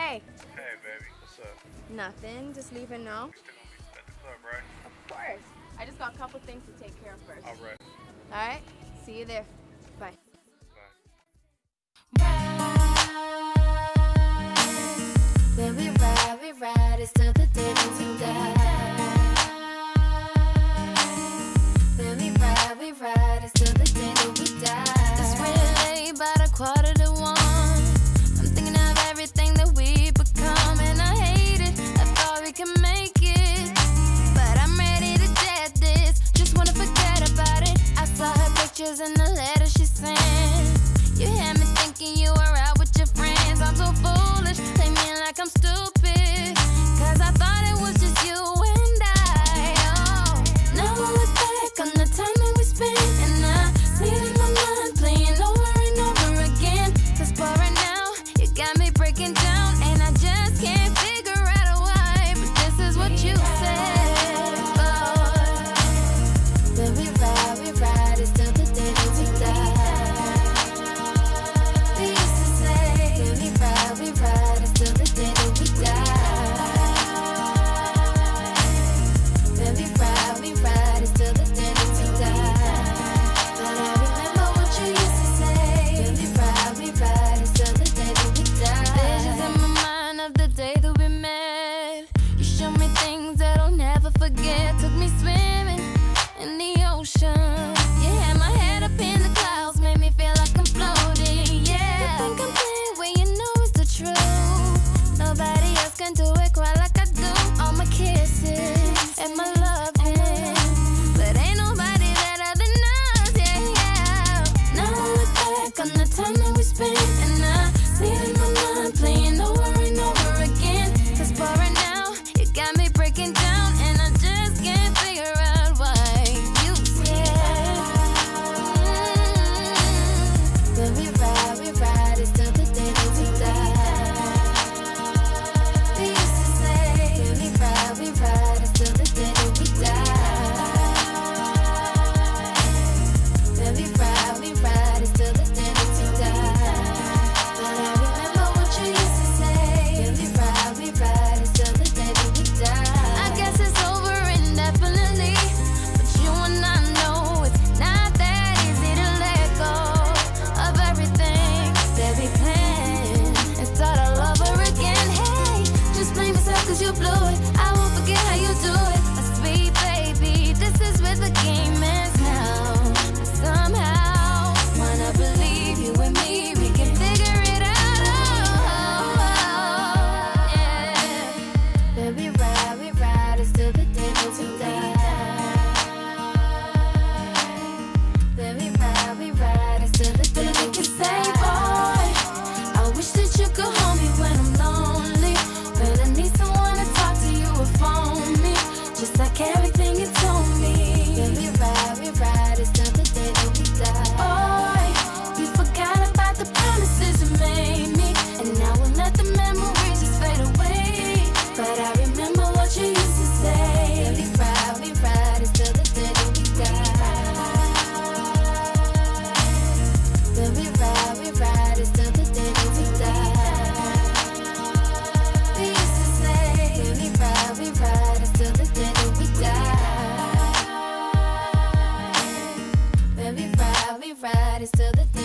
Hey. Hey, baby. What's up? Nothing. Just leaving now. We still gonna be at the club, right? Of course. I just got a couple things to take care of first. All right. All right. See you there. Bye. When we ride, it's till the day that we die. When we ride, it's till the day that we die. It's really late, about 1:45. I'm thinking of everything that we've become, and I hate it. I thought we could make it, but I'm ready to jet this. Just wanna forget about it. I saw her pictures in the letter she sent. You had me thinking you were out with your friends. I'm so foolish, play me like I'm stupid, cause I thought it was just you and I. Oh, now I look back on the time that we spent, and I see it in my mind playing over and over again. Cause for right now, you got me breaking down, and I just can't figure out why. But this is what you said. Oh, when we ride, it's till the day that we die. We ride, it's till the day that we die. When we ride, it's till the day that we die. But I remember what you used to say. When we ride, it's till the day that we die. Visions in my mind of the day that we met. You showed me things that I'll never forget. Took me swimming in the ocean. You had my head up in the clouds, made me feel like I'm floating. Yeah, you think I'm playing when you know it's the truth. Nobody else can do it quite like I do. All my kisses and my loving, but ain't nobody better than us. Yeah, yeah. Now I look back on the time that we spent, and I see it in my mind playing over and over again. Cause for right now, you got me breaking down, and I just can't figure out why. You said, when we ride, it's till the day that we die. We used to say, when we ride, it's till the day that we die. When we ride, it's till the day that we die. But I remember what you used to say. When we ride, it's till the day that we die. I guess it's over indefinitely, but you and I know it's not that easy to let go of everything that we planned and start all over again. Hey, just blame yourself cause you blew it. I won't forget how you do it. A sweet baby, this is where the game ends now. But somehow, wanna believe you and me, we can figure it out. Oh, yeah. When we ride, it's till the day that we die. When we ride, it's till the day that we say, boy, I wish that you could hold me when I'm lonely, when I need someone to talk to, you or phone me, just like everything you told me. When we ride, it's till the day that we die. Boy, you forgot about the promises you made me, and now we'll let the memories just fade away. But I remember what you used to say. When we ride, it's till the day that we die. When we ride, it's till the day that we die. We used to say, when we ride, it's till the day that we die. When we ride, it's till the day